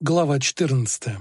Глава 14.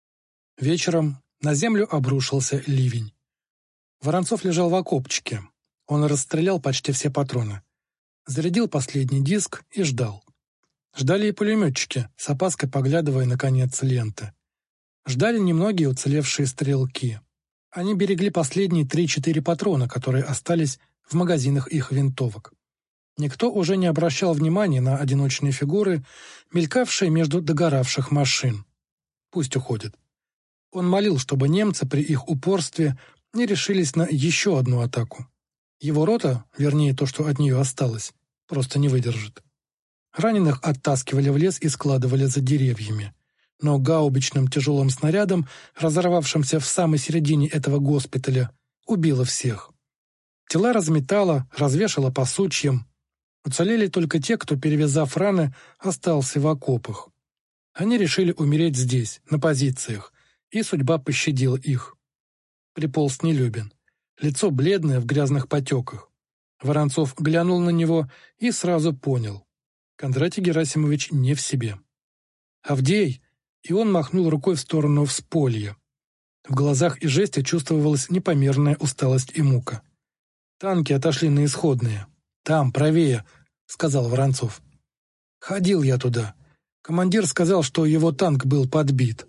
Вечером на землю обрушился ливень. Воронцов лежал в окопчике. Он расстрелял почти все патроны. Зарядил последний диск и ждал. Ждали и пулеметчики, с опаской поглядывая на конец ленты. Ждали немногие уцелевшие стрелки. Они берегли последние 3-4 патрона, которые остались в магазинах их винтовок. Никто уже не обращал внимания на одиночные фигуры, мелькавшие между догоравших машин. Пусть уходят. Он молил, чтобы немцы при их упорстве не решились на еще одну атаку. Его рота, вернее то, что от нее осталось, просто не выдержит. Раненых оттаскивали в лес и складывали за деревьями. Но гаубичным тяжелым снарядом, разорвавшимся в самой середине этого госпиталя, убило всех. Тела разметало, развешало по сучьям. Уцелели только те, кто, перевязав раны, остался в окопах. Они решили умереть здесь, на позициях, и судьба пощадила их. Приполз Нелюбин. Лицо бледное в грязных потеках. Воронцов глянул на него и сразу понял. Кондратий Герасимович не в себе. «Авдей!» И он махнул рукой в сторону всполья. В глазах и жесте чувствовалась непомерная усталость и мука. «Танки отошли на исходные. Там, правее», — сказал Воронцов. «Ходил я туда. Командир сказал, что его танк был подбит».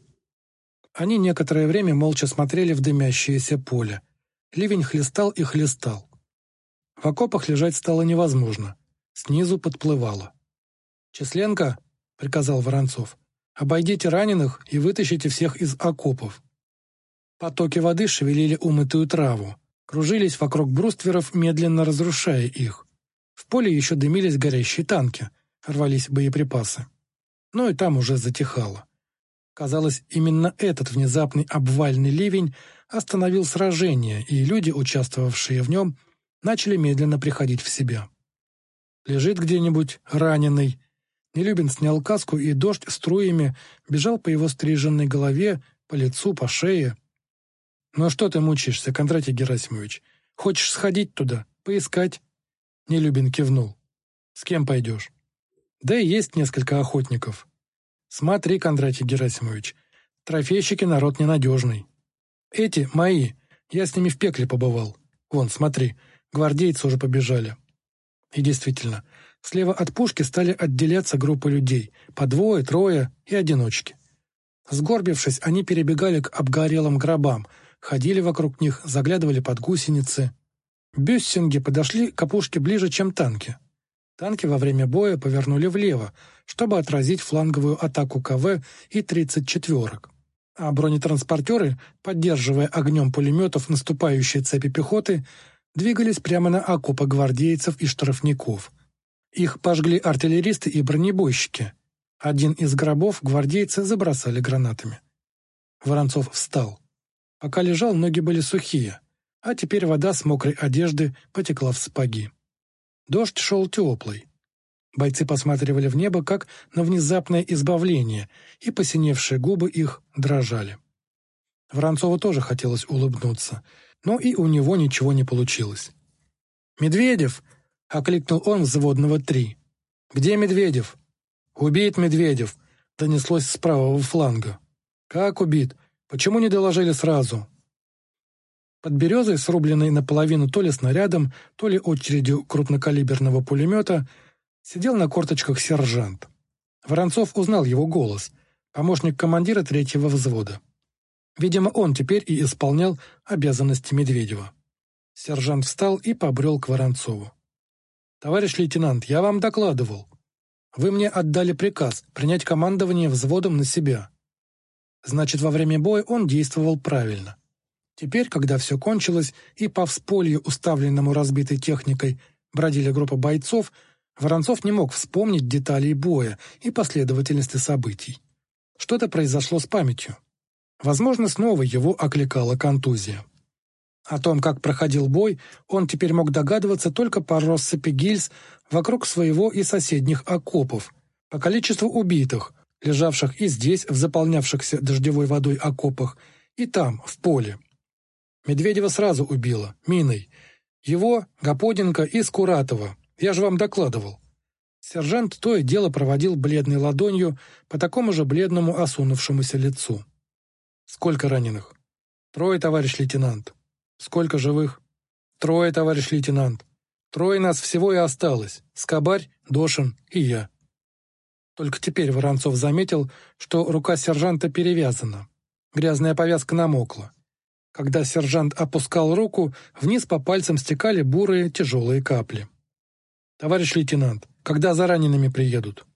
Они некоторое время молча смотрели в дымящееся поле. Ливень хлестал и хлестал. В окопах лежать стало невозможно. Снизу подплывало. «Численко», — приказал Воронцов, — «обойдите раненых и вытащите всех из окопов». Потоки воды шевелили умытую траву, кружились вокруг брустверов, медленно разрушая их. В поле еще дымились горящие танки, рвались боеприпасы. Но и там уже затихало. Казалось, именно этот внезапный обвальный ливень остановил сражение, и люди, участвовавшие в нем, начали медленно приходить в себя. Лежит где-нибудь раненый. Нелюбин снял каску, и дождь струями бежал по его стриженной голове, по лицу, по шее. «Ну что ты мучаешься, Кондратий Герасимович? Хочешь сходить туда, поискать?» Нелюбин кивнул. «С кем пойдешь?» «Да и есть несколько охотников». «Смотри, Кондратий Герасимович, трофейщики народ ненадежный. Эти мои, я с ними в пекле побывал. Вон, смотри, гвардейцы уже побежали». И действительно, слева от пушки стали отделяться группы людей, по двое, трое и одиночки. Сгорбившись, они перебегали к обгорелым гробам, ходили вокруг них, заглядывали под гусеницы. Бюссинги подошли к опушке ближе, чем танки. Танки во время боя повернули влево, чтобы отразить фланговую атаку КВ и 34-ок. А бронетранспортеры, поддерживая огнем пулеметов наступающие цепи пехоты, двигались прямо на окопы гвардейцев и штрафников. Их пожгли артиллеристы и бронебойщики. Один из гробов гвардейцы забросали гранатами. Воронцов встал. Пока лежал, ноги были сухие, а теперь вода с мокрой одежды потекла в сапоги. Дождь шел теплый. Бойцы посматривали в небо, как на внезапное избавление, и посиневшие губы их дрожали. Воронцову тоже хотелось улыбнуться, но и у него ничего не получилось. «Медведев!» — окликнул он взводного 3. «Где Медведев?» «Убит Медведев!» — донеслось с правого фланга. «Как убит? Почему не доложили сразу?» Под березой, срубленной наполовину то ли снарядом, то ли очередью крупнокалиберного пулемета, сидел на корточках сержант. Воронцов узнал его голос, помощник командира 3-го взвода. Видимо, он теперь и исполнял обязанности Медведева. Сержант встал и побрел к Воронцову. «Товарищ лейтенант, я вам докладывал. Вы мне отдали приказ принять командование взводом на себя». Значит, во время боя он действовал правильно. Теперь, когда все кончилось, и по всполью, уставленному разбитой техникой, бродили группа бойцов, Воронцов не мог вспомнить деталей боя и последовательности событий. Что-то произошло с памятью. Возможно, снова его окликала контузия. О том, как проходил бой, он теперь мог догадываться только по россыпи гильз вокруг своего и соседних окопов, по количеству убитых, лежавших и здесь, в заполнявшихся дождевой водой окопах, и там, в поле. Медведева сразу убило, миной. Его, Гаподенко и Скуратова. Я же вам докладывал. Сержант то и дело проводил бледной ладонью по такому же бледному осунувшемуся лицу. «Сколько раненых?» «Трое, товарищ лейтенант». «Сколько живых?» «Трое, товарищ лейтенант. Трое нас всего и осталось. Скобарь, Дошин и я». Только теперь Воронцов заметил, что рука сержанта перевязана. Грязная повязка намокла. Когда сержант опускал руку, вниз по пальцам стекали бурые тяжелые капли. «Товарищ лейтенант, когда за ранеными приедут?»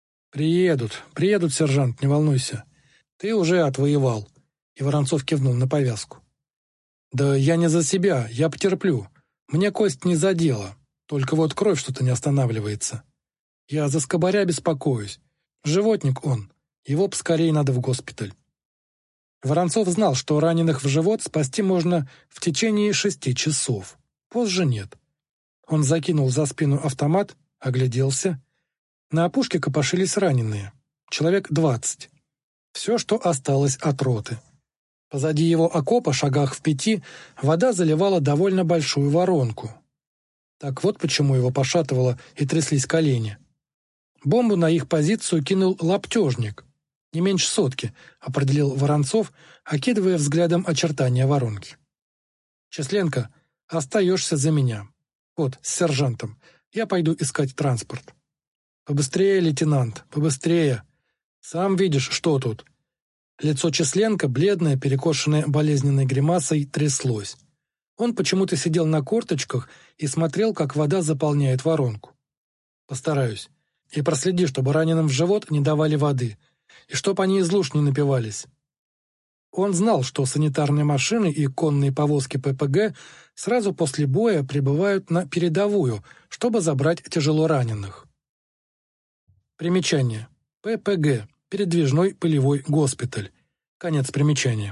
Приедут, сержант, не волнуйся. Ты уже отвоевал». И Воронцов кивнул на повязку. «Да я не за себя, я потерплю. Мне кость не задела, только вот кровь что-то не останавливается. Я за Скобаря беспокоюсь. Животник он, его поскорее надо в госпиталь». Воронцов знал, что раненых в живот спасти можно в течение 6 часов. Позже нет. Он закинул за спину автомат, огляделся. На опушке копошились раненые. Человек 20. Все, что осталось от роты. Позади его окопа, шагах в 5, вода заливала довольно большую воронку. Так вот почему его пошатывало и тряслись колени. Бомбу на их позицию кинул лаптежник. Не меньше 100, определил Воронцов, окидывая взглядом очертания воронки. «Численко, остаешься за меня. Вот, с сержантом. Я пойду искать транспорт». «Побыстрее, лейтенант, побыстрее. Сам видишь, что тут». Лицо Численко, бледное, перекошенное болезненной гримасой, тряслось. Он почему-то сидел на корточках и смотрел, как вода заполняет воронку. «Постараюсь. И проследи, чтобы раненым в живот не давали воды, и чтоб они из луж не напивались». Он знал, что санитарные машины и конные повозки ППГ сразу после боя прибывают на передовую, чтобы забрать тяжелораненых. Примечание. ППГ. Передвижной полевой госпиталь. Конец примечания.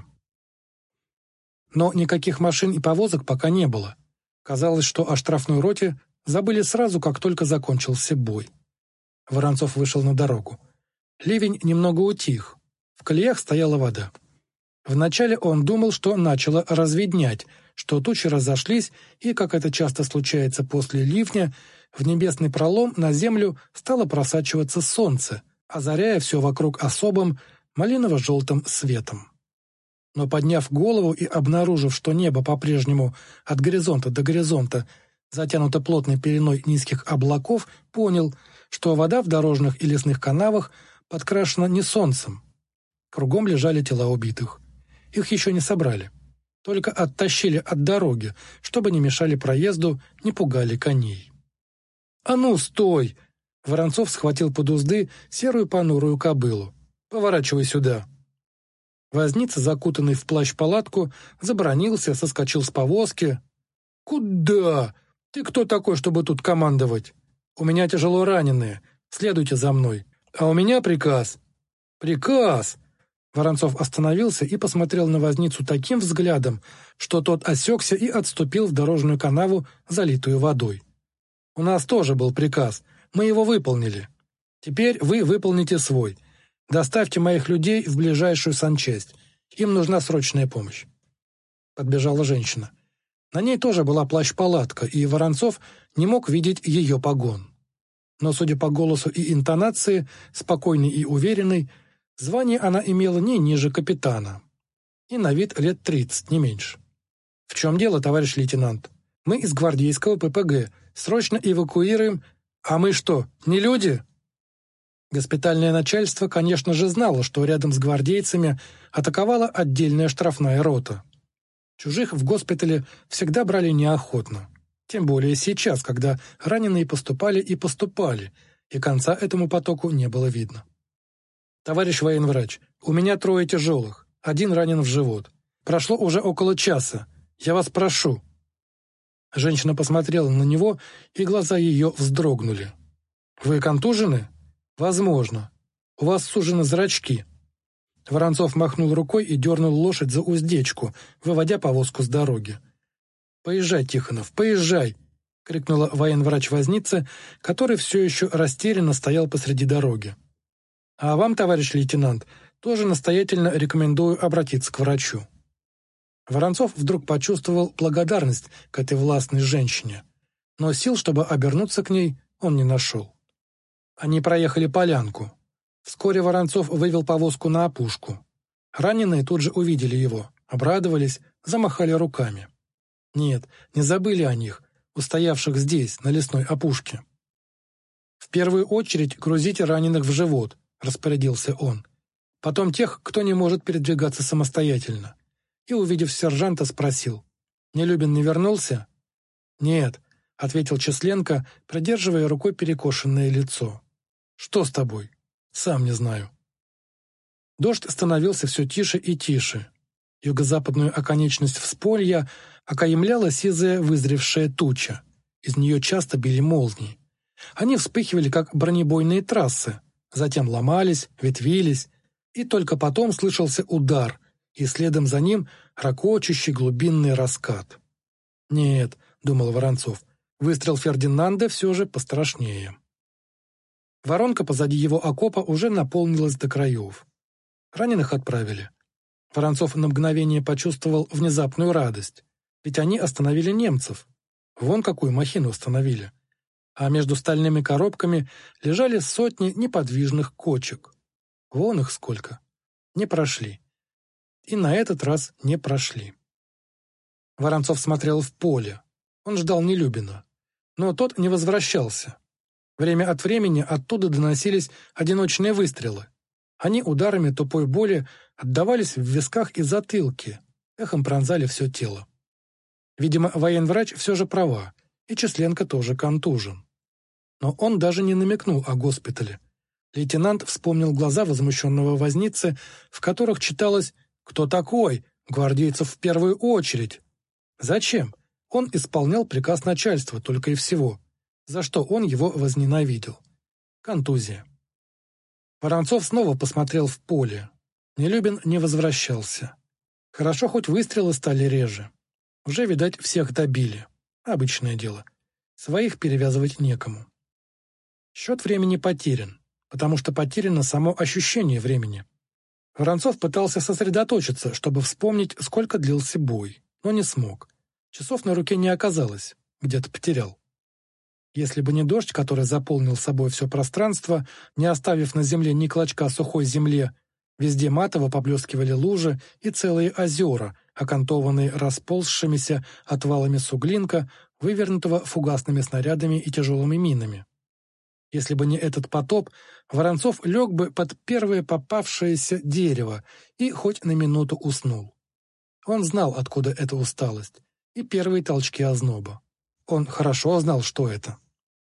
Но никаких машин и повозок пока не было. Казалось, что о штрафной роте забыли сразу, как только закончился бой. Воронцов вышел на дорогу. Ливень немного утих. В колеях стояла вода. Вначале он думал, что начало разведнять, что тучи разошлись, и, как это часто случается после ливня, в небесный пролом на землю стало просачиваться солнце, озаряя все вокруг особым малиново-желтым светом. Но, подняв голову и обнаружив, что небо по-прежнему от горизонта до горизонта затянуто плотной пеленой низких облаков, понял, что вода в дорожных и лесных канавах подкрашена не солнцем. Кругом лежали тела убитых. Их еще не собрали. Только оттащили от дороги, чтобы не мешали проезду, не пугали коней. «А ну, стой!» Воронцов схватил под узды серую понурую кобылу. «Поворачивай сюда». Возница, закутанный в плащ-палатку, забранился, соскочил с повозки. «Куда? Ты кто такой, чтобы тут командовать? У меня тяжело раненые. Следуйте за мной. А у меня приказ». «Приказ!» Воронцов остановился и посмотрел на возницу таким взглядом, что тот осекся и отступил в дорожную канаву, залитую водой. «У нас тоже был приказ. Мы его выполнили. Теперь вы выполните свой. Доставьте моих людей в ближайшую санчасть. Им нужна срочная помощь». Подбежала женщина. На ней тоже была плащ-палатка, и Воронцов не мог видеть ее погон. Но, судя по голосу и интонации, спокойной и уверенной, звание она имела не ниже капитана. И на вид лет 30, не меньше. «В чем дело, товарищ лейтенант? Мы из гвардейского ППГ. Срочно эвакуируем. А мы что, не люди?» Госпитальное начальство, конечно же, знало, что рядом с гвардейцами атаковала отдельная штрафная рота. Чужих в госпитале всегда брали неохотно. Тем более сейчас, когда раненые поступали, и конца этому потоку не было видно. «Товарищ военврач, у меня 3 тяжелых, 1 ранен в живот. Прошло уже около часа. Я вас прошу». Женщина посмотрела на него, и глаза ее вздрогнули. «Вы контужены? Возможно. У вас сужены зрачки». Воронцов махнул рукой и дернул лошадь за уздечку, выводя повозку с дороги. «Поезжай, Тихонов, поезжай!» — крикнула военврач-возница, который все еще растерянно стоял посреди дороги. «А вам, товарищ лейтенант, тоже настоятельно рекомендую обратиться к врачу». Воронцов вдруг почувствовал благодарность к этой властной женщине, но сил, чтобы обернуться к ней, он не нашел. Они проехали полянку. Вскоре Воронцов вывел повозку на опушку. Раненые тут же увидели его, обрадовались, замахали руками. Нет, не забыли о них, устоявших здесь, на лесной опушке. «В первую очередь грузите раненых в живот», — распорядился он. «Потом тех, кто не может передвигаться самостоятельно». И, увидев сержанта, спросил: «Нелюбин не вернулся?» «Нет», — ответил Численко, придерживая рукой перекошенное лицо. «Что с тобой?» «Сам не знаю». Дождь становился все тише и тише. Юго-западную оконечность всполья окаемляла сизая вызревшая туча. Из нее часто били молнии. Они вспыхивали, как бронебойные трассы, затем ломались, ветвились, и только потом слышался удар, и следом за ним ракочущий глубинный раскат. «Нет», — думал Воронцов, — «выстрел Фердинанда все же пострашнее». Воронка позади его окопа уже наполнилась до краев. Раненых отправили. Воронцов на мгновение почувствовал внезапную радость, ведь они остановили немцев. Вон какую махину остановили. А между стальными коробками лежали сотни неподвижных кочек. Вон их сколько. Не прошли. И на этот раз не прошли. Воронцов смотрел в поле. Он ждал Нелюбина. Но тот не возвращался. Время от времени оттуда доносились одиночные выстрелы. Они ударами тупой боли отдавались в висках и затылке, эхом пронзали все тело. Видимо, военврач все же права, и Численко тоже контужен. Но он даже не намекнул о госпитале. Лейтенант вспомнил глаза возмущенного возницы, в которых читалось: «Кто такой? Гвардейцев в первую очередь». Зачем? Он исполнял приказ начальства только и всего, за что он его возненавидел. Контузия. Воронцов снова посмотрел в поле. Нелюбин не возвращался. Хорошо, хоть выстрелы стали реже. Уже, видать, всех добили. Обычное дело. Своих перевязывать некому. Счет времени потерян, потому что потеряно само ощущение времени. Воронцов пытался сосредоточиться, чтобы вспомнить, сколько длился бой, но не смог. Часов на руке не оказалось, где-то потерял. Если бы не дождь, который заполнил собой все пространство, не оставив на земле ни клочка сухой земли, везде матово поблескивали лужи и целые озера, окантованные расползшимися отвалами суглинка, вывернутого фугасными снарядами и тяжелыми минами. Если бы не этот потоп, Воронцов лег бы под первое попавшееся дерево и хоть на минуту уснул. Он знал, откуда эта усталость, и первые толчки озноба. Он хорошо знал, что это.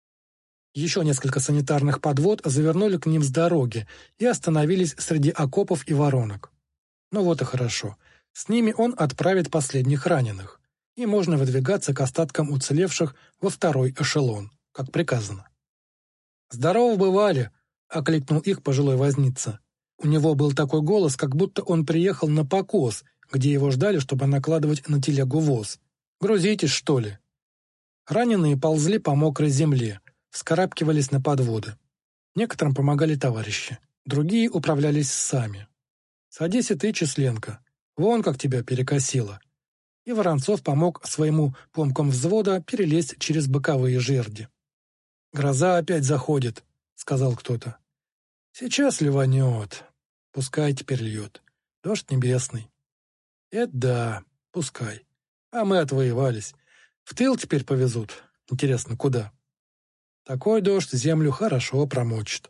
Еще несколько санитарных подвод завернули к ним с дороги и остановились среди окопов и воронок. Ну вот и хорошо. С ними он отправит последних раненых, и можно выдвигаться к остаткам уцелевших во второй эшелон, как приказано. «Здорово бывали!» — окликнул их пожилой возница. У него был такой голос, как будто он приехал на покос, где его ждали, чтобы накладывать на телегу воз. «Грузитесь, что ли?» Раненые ползли по мокрой земле, вскарабкивались на подводы. Некоторым помогали товарищи, другие управлялись сами. «Садись и ты, Численко, вон как тебя перекосило». И Воронцов помог своему помкам взвода перелезть через боковые жерди. «Гроза опять заходит», — сказал кто-то. «Сейчас ливанет. Пускай теперь льет. Дождь небесный». «Это да, пускай. А мы отвоевались. В тыл теперь повезут. Интересно, куда?» Такой дождь землю хорошо промочит.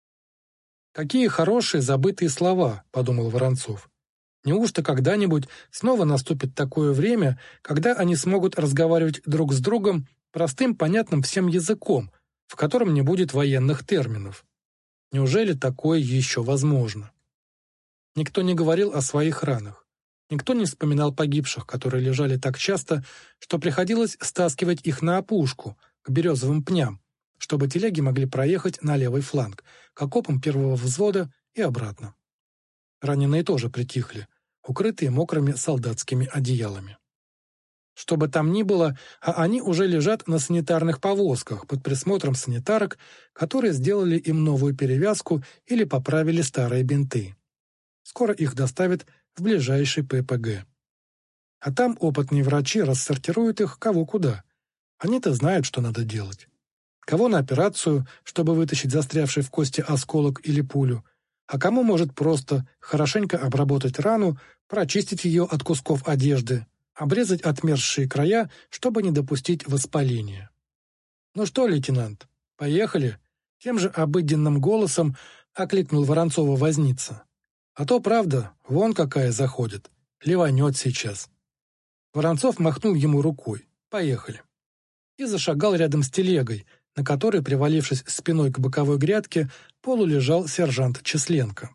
«Какие хорошие забытые слова», — подумал Воронцов. «Неужто когда-нибудь снова наступит такое время, когда они смогут разговаривать друг с другом простым, понятным всем языком, в котором не будет военных терминов? Неужели такое еще возможно?» Никто не говорил о своих ранах. Никто не вспоминал погибших, которые лежали так часто, что приходилось стаскивать их на опушку, к березовым пням, чтобы телеги могли проехать на левый фланг, к окопам первого взвода и обратно. Раненые тоже притихли, укрытые мокрыми солдатскими одеялами. Что бы там ни было, а они уже лежат на санитарных повозках под присмотром санитарок, которые сделали им новую перевязку или поправили старые бинты. Скоро их доставят в ближайший ППГ. А там опытные врачи рассортируют их кого куда. Они-то знают, что надо делать. кого на операцию, чтобы вытащить застрявший в кости осколок или пулю, а кому может просто хорошенько обработать рану, прочистить ее от кусков одежды, обрезать отмерзшие края, чтобы не допустить воспаления. «Ну что, лейтенант, поехали?» Тем же обыденным голосом окликнул Воронцова возница. «А то, правда, вон какая заходит. Ливанет сейчас». Воронцов махнул ему рукой. «Поехали». И зашагал рядом с телегой, на которой, привалившись спиной к боковой грядке, полулежал сержант Численко.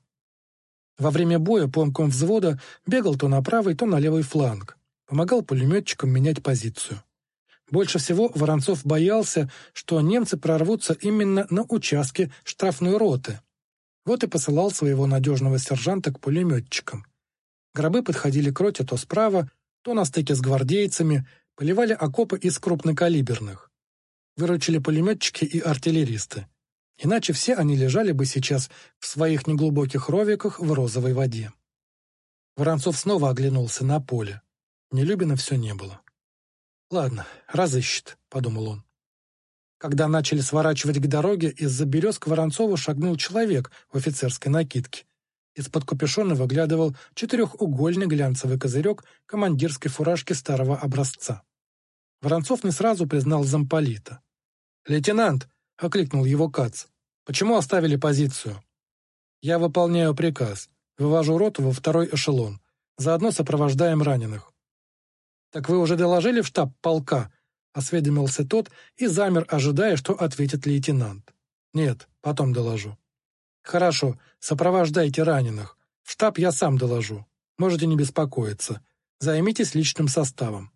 Во время боя помком взвода бегал то на правый, то на левый фланг, помогал пулеметчикам менять позицию. Больше всего Воронцов боялся, что немцы прорвутся именно на участке штрафной роты. Вот и посылал своего надежного сержанта к пулеметчикам. Гробы подходили к роте то справа, то на стыке с гвардейцами, поливали окопы из крупнокалиберных. Выручили пулеметчики и артиллеристы. Иначе все они лежали бы сейчас в своих неглубоких ровиках в розовой воде. Воронцов снова оглянулся на поле. Нелюбина все не было. «Ладно, разыщет», — подумал он. Когда начали сворачивать к дороге, из-за берез к Воронцову шагнул человек в офицерской накидке. Из-под капюшона выглядывал четырехугольный глянцевый козырек командирской фуражки старого образца. Воронцов не сразу признал замполита. «Лейтенант!» — окликнул его Кац. «Почему оставили позицию?» «Я выполняю приказ. Вывожу роту во второй эшелон. Заодно сопровождаем раненых». «Так вы уже доложили в штаб полка?» — осведомился тот и замер, ожидая, что ответит лейтенант. «Нет, потом доложу». «Хорошо, сопровождайте раненых. В штаб я сам доложу. Можете не беспокоиться. Займитесь личным составом».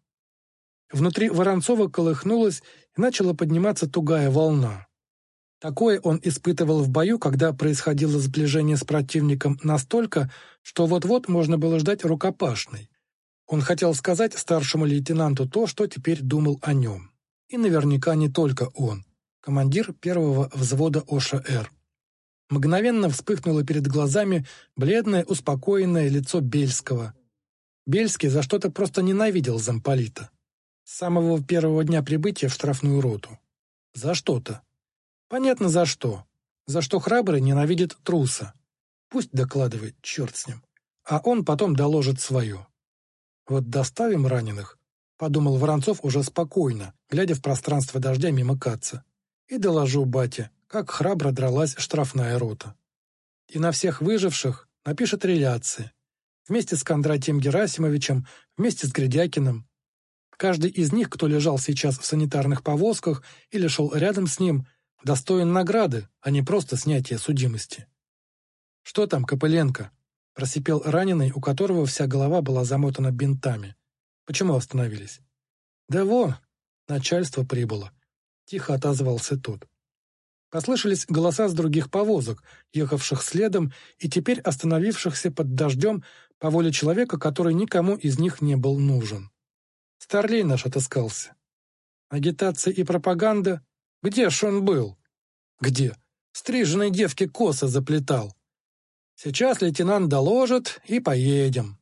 Внутри Воронцова колыхнулась и начала подниматься тугая волна. Такое он испытывал в бою, когда происходило сближение с противником настолько, что вот-вот можно было ждать рукопашной. Он хотел сказать старшему лейтенанту то, что теперь думал о нем. И наверняка не только он, командир первого взвода ОШР. Мгновенно вспыхнуло перед глазами бледное, успокоенное лицо Бельского. Бельский за что-то просто ненавидел замполита. С самого первого дня прибытия в штрафную роту. За что-то. Понятно, за что. За что храбрый ненавидит труса. Пусть докладывает, черт с ним. А он потом доложит свое. «Вот доставим раненых», — подумал Воронцов уже спокойно, глядя в пространство дождя мимо Каца. «И доложу бате, как храбро дралась штрафная рота. И на всех выживших напишет реляции. Вместе с Кондратием Герасимовичем, вместе с Гридякиным. Каждый из них, кто лежал сейчас в санитарных повозках или шел рядом с ним, достоин награды, а не просто снятия судимости». «Что там, Копыленко?» — просипел раненый, у которого вся голова была замотана бинтами. «Почему остановились?» «Да вон, начальство прибыло», — тихо отозвался тот. Послышались голоса с других повозок, ехавших следом и теперь остановившихся под дождем по воле человека, который никому из них не был нужен. Старлей наш отыскался. Агитация и пропаганда? Где ж он был? Где? Стриженной девке косы заплетал. Сейчас лейтенант доложит, и поедем.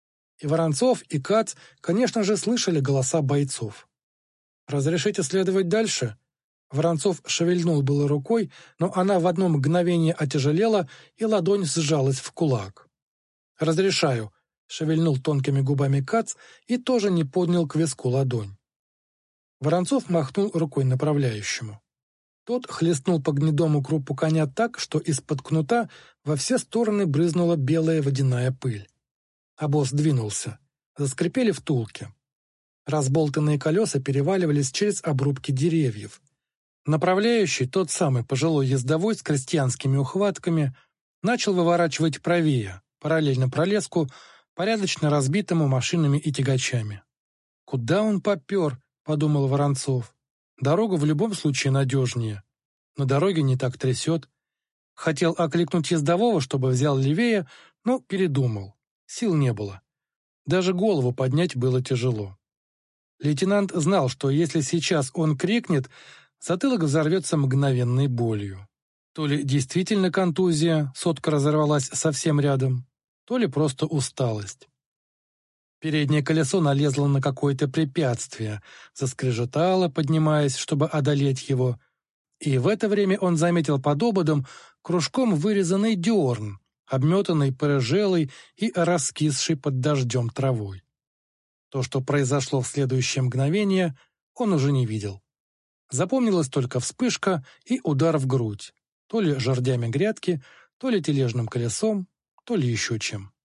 И Воронцов, и Кац, конечно же, слышали голоса бойцов. «Разрешите следовать дальше?» Воронцов шевельнул было рукой, но она в одно мгновение отяжелела, и ладонь сжалась в кулак. «Разрешаю», — шевельнул тонкими губами Кац и тоже не поднял к виску ладонь. Воронцов махнул рукой направляющему. Тот хлестнул по гнедому крупу коня так, что из-под кнута во все стороны брызнула белая водяная пыль. Обоз двинулся. Заскрипели втулки. Разболтанные колеса переваливались через обрубки деревьев. Направляющий, тот самый пожилой ездовой с крестьянскими ухватками, начал выворачивать правее, параллельно пролеску, порядочно разбитому машинами и тягачами. «Куда он попер?» — подумал Воронцов. «Дорога в любом случае надежнее. На дороге не так трясет». Хотел окликнуть ездового, чтобы взял левее, но передумал. Сил не было. Даже голову поднять было тяжело. Лейтенант знал, что если сейчас он крикнет, затылок взорвется мгновенной болью. То ли действительно контузия, сотка разорвалась совсем рядом, то ли просто усталость. Переднее колесо налезло на какое-то препятствие, заскрежетало, поднимаясь, чтобы одолеть его. И в это время он заметил под ободом кружком вырезанный дерн, обметанный порыжелой и раскисшей под дождем травой. То, что произошло в следующее мгновение, он уже не видел. Запомнилась только вспышка и удар в грудь, то ли жердями грядки, то ли тележным колесом, то ли еще чем.